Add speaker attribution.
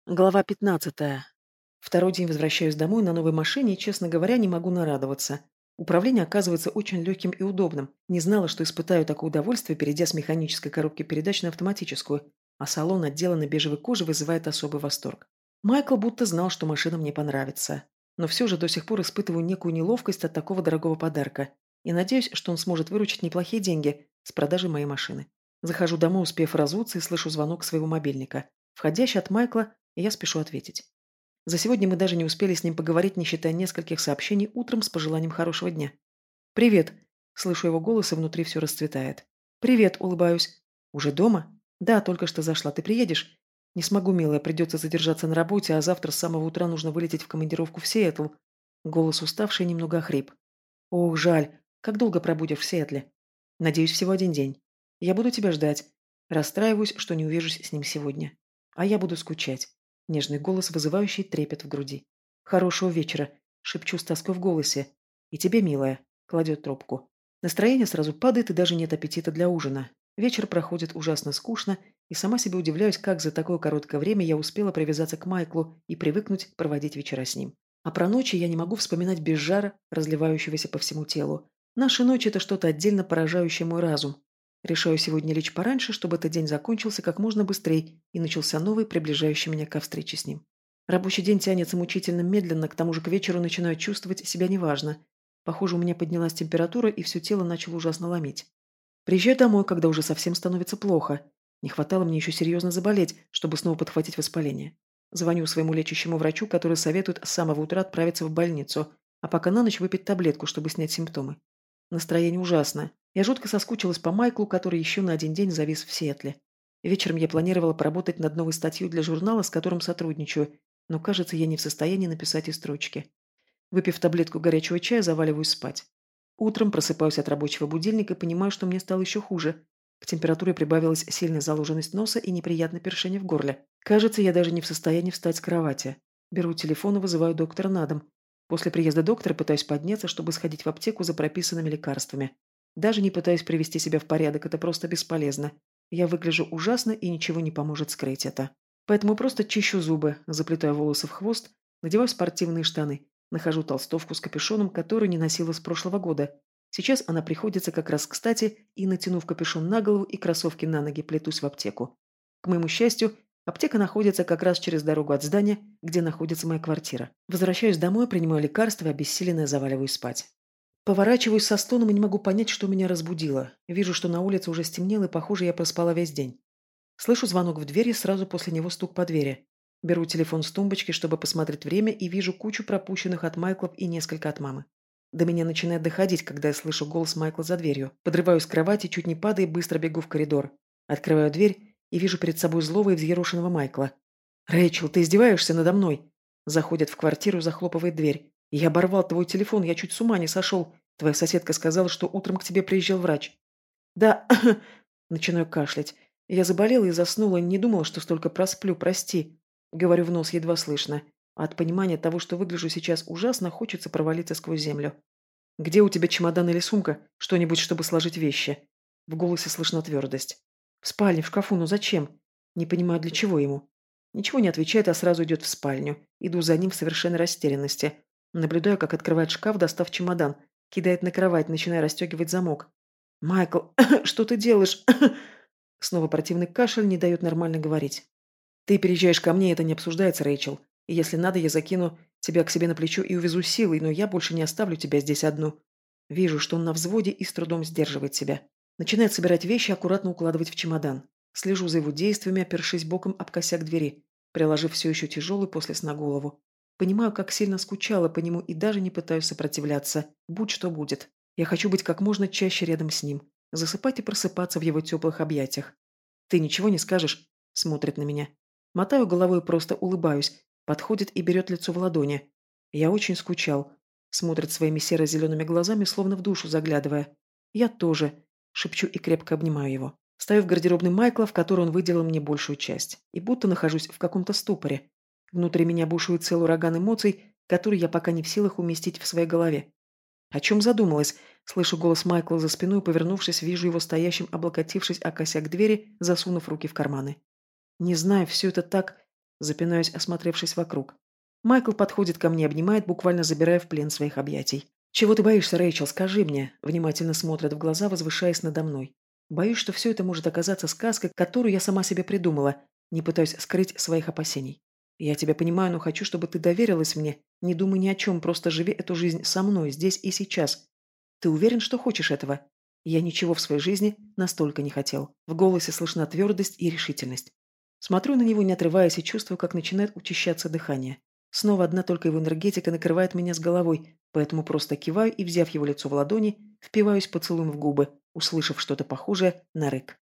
Speaker 1: Глава 15. Второй день возвращаюсь домой на новой машине и, честно говоря, не могу нарадоваться. Управление оказывается очень легким и удобным. Не знала, что испытаю такое удовольствие, перейдя с механической коробки передач на автоматическую, а салон, отделанный бежевой кожей, вызывает особый восторг. Майкл будто знал, что машина мне понравится. Но все же до сих пор испытываю некую неловкость от такого дорогого подарка. И надеюсь, что он сможет выручить неплохие деньги с продажи моей машины. Захожу домой, успев разуться, и слышу звонок своего мобильника. Входящий от Майкла, и я спешу ответить. За сегодня мы даже не успели с ним поговорить, не считая нескольких сообщений утром с пожеланием хорошего дня. «Привет!» Слышу его голос, и внутри все расцветает. «Привет!» – улыбаюсь. «Уже дома?» «Да, только что зашла. Ты приедешь?» «Не смогу, милая, придется задержаться на работе, а завтра с самого утра нужно вылететь в командировку в Сиэтл». Голос уставший, немного охрип. «Ох, жаль. Как долго пробудешь в Сиэтле?» «Надеюсь, всего один день. Я буду тебя ждать. Расстраиваюсь, что не увижусь с ним сегодня. А я буду скучать». Нежный голос, вызывающий трепет в груди. «Хорошего вечера», — шепчу с тоской в голосе. «И тебе, милая», — кладет трубку. Настроение сразу падает, и даже нет аппетита для ужина. Вечер проходит ужасно скучно, и сама себе удивляюсь, как за такое короткое время я успела привязаться к Майклу и привыкнуть проводить вечера с ним. А про ночи я не могу вспоминать без жара, разливающегося по всему телу. Наши ночи – это что-то отдельно поражающее мой разум. Решаю сегодня лечь пораньше, чтобы этот день закончился как можно быстрее и начался новый, приближающий меня ко встрече с ним. Рабочий день тянется мучительно медленно, к тому же к вечеру начинаю чувствовать себя неважно. Похоже, у меня поднялась температура, и все тело начало ужасно ломить. Приезжаю домой, когда уже совсем становится плохо. Не хватало мне еще серьезно заболеть, чтобы снова подхватить воспаление. Звоню своему лечащему врачу, который советует с самого утра отправиться в больницу, а пока на ночь выпить таблетку, чтобы снять симптомы. Настроение ужасное. Я жутко соскучилась по Майклу, который еще на один день завис в Сиэтле. Вечером я планировала поработать над новой статьей для журнала, с которым сотрудничаю, но, кажется, я не в состоянии написать и строчки. Выпив таблетку горячего чая, заваливаюсь спать. Утром просыпаюсь от рабочего будильника и понимаю, что мне стало еще хуже. К температуре прибавилась сильная заложенность носа и неприятное першение в горле. Кажется, я даже не в состоянии встать с кровати. Беру телефон и вызываю доктора на дом. После приезда доктора пытаюсь подняться, чтобы сходить в аптеку за прописанными лекарствами. Даже не пытаюсь привести себя в порядок, это просто бесполезно. Я выгляжу ужасно, и ничего не поможет скрыть это. Поэтому просто чищу зубы, заплетаю волосы в хвост, надеваю спортивные штаны. Нахожу толстовку с капюшоном, которую не носила с прошлого года. Сейчас она приходится как раз кстати, и, натянув капюшон на голову и кроссовки на ноги, плетусь в аптеку. К моему счастью, аптека находится как раз через дорогу от здания, где находится моя квартира. Возвращаюсь домой, принимаю лекарства и обессиленная заваливаюсь спать. Поворачиваюсь со стоном и не могу понять, что меня разбудило. Вижу, что на улице уже стемнело, и, похоже, я проспала весь день. Слышу звонок в дверь и сразу после него стук по двери. Беру телефон с тумбочки, чтобы посмотреть время, и вижу кучу пропущенных от Майклов и несколько от мамы. До меня начинает доходить, когда я слышу голос Майкла за дверью. Подрываюсь с кровати, чуть не падая, и быстро бегу в коридор. Открываю дверь и вижу перед собой злого и взъерошенного Майкла. «Рэйчел, ты издеваешься надо мной?» Заходит в квартиру, захлопывает дверь. «Я оборвал твой телефон, я чуть с ума не сошел. Твоя соседка сказала, что утром к тебе приезжал врач». «Да...» Начинаю кашлять. Я заболела и заснула, не думала, что столько просплю, прости. Говорю в нос едва слышно. А от понимания того, что выгляжу сейчас ужасно, хочется провалиться сквозь землю. «Где у тебя чемодан или сумка? Что-нибудь, чтобы сложить вещи?» В голосе слышна твердость. «В спальне, в шкафу, но зачем?» Не понимаю, для чего ему. Ничего не отвечает, а сразу идет в спальню. Иду за ним в совершенной растерянности. Наблюдаю, как открывает шкаф, достав чемодан. Кидает на кровать, начиная расстегивать замок. «Майкл, что ты делаешь?» Снова противный кашель не дает нормально говорить. «Ты переезжаешь ко мне, это не обсуждается, Рэйчел. И если надо, я закину тебя к себе на плечо и увезу силой, но я больше не оставлю тебя здесь одну». Вижу, что он на взводе и с трудом сдерживает себя. Начинает собирать вещи и аккуратно укладывать в чемодан. Слежу за его действиями, опершись боком об косяк двери, приложив все еще тяжелый после сна голову. Понимаю, как сильно скучала по нему и даже не пытаюсь сопротивляться. Будь что будет. Я хочу быть как можно чаще рядом с ним. Засыпать и просыпаться в его теплых объятиях. «Ты ничего не скажешь?» Смотрит на меня. Мотаю головой и просто улыбаюсь. Подходит и берет лицо в ладони. Я очень скучал. Смотрит своими серо-зелеными глазами, словно в душу заглядывая. Я тоже. Шепчу и крепко обнимаю его. Стою в гардеробной Майкла, в которой он выделил мне большую часть. И будто нахожусь в каком-то ступоре. Внутри меня бушует целый ураган эмоций, который я пока не в силах уместить в своей голове. О чем задумалась? Слышу голос Майкла за спиной, повернувшись, вижу его стоящим, облокотившись о косяк двери, засунув руки в карманы. Не знаю, все это так... Запинаюсь, осмотревшись вокруг. Майкл подходит ко мне, обнимает, буквально забирая в плен своих объятий. «Чего ты боишься, Рэйчел? Скажи мне!» Внимательно смотрит в глаза, возвышаясь надо мной. Боюсь, что все это может оказаться сказкой, которую я сама себе придумала. Не пытаюсь скрыть своих опасений. Я тебя понимаю, но хочу, чтобы ты доверилась мне. Не думай ни о чем, просто живи эту жизнь со мной, здесь и сейчас. Ты уверен, что хочешь этого? Я ничего в своей жизни настолько не хотел. В голосе слышна твердость и решительность. Смотрю на него, не отрываясь, и чувствую, как начинает учащаться дыхание. Снова одна только его энергетика накрывает меня с головой, поэтому просто киваю и, взяв его лицо в ладони, впиваюсь поцелуем в губы, услышав что-то похожее на рык.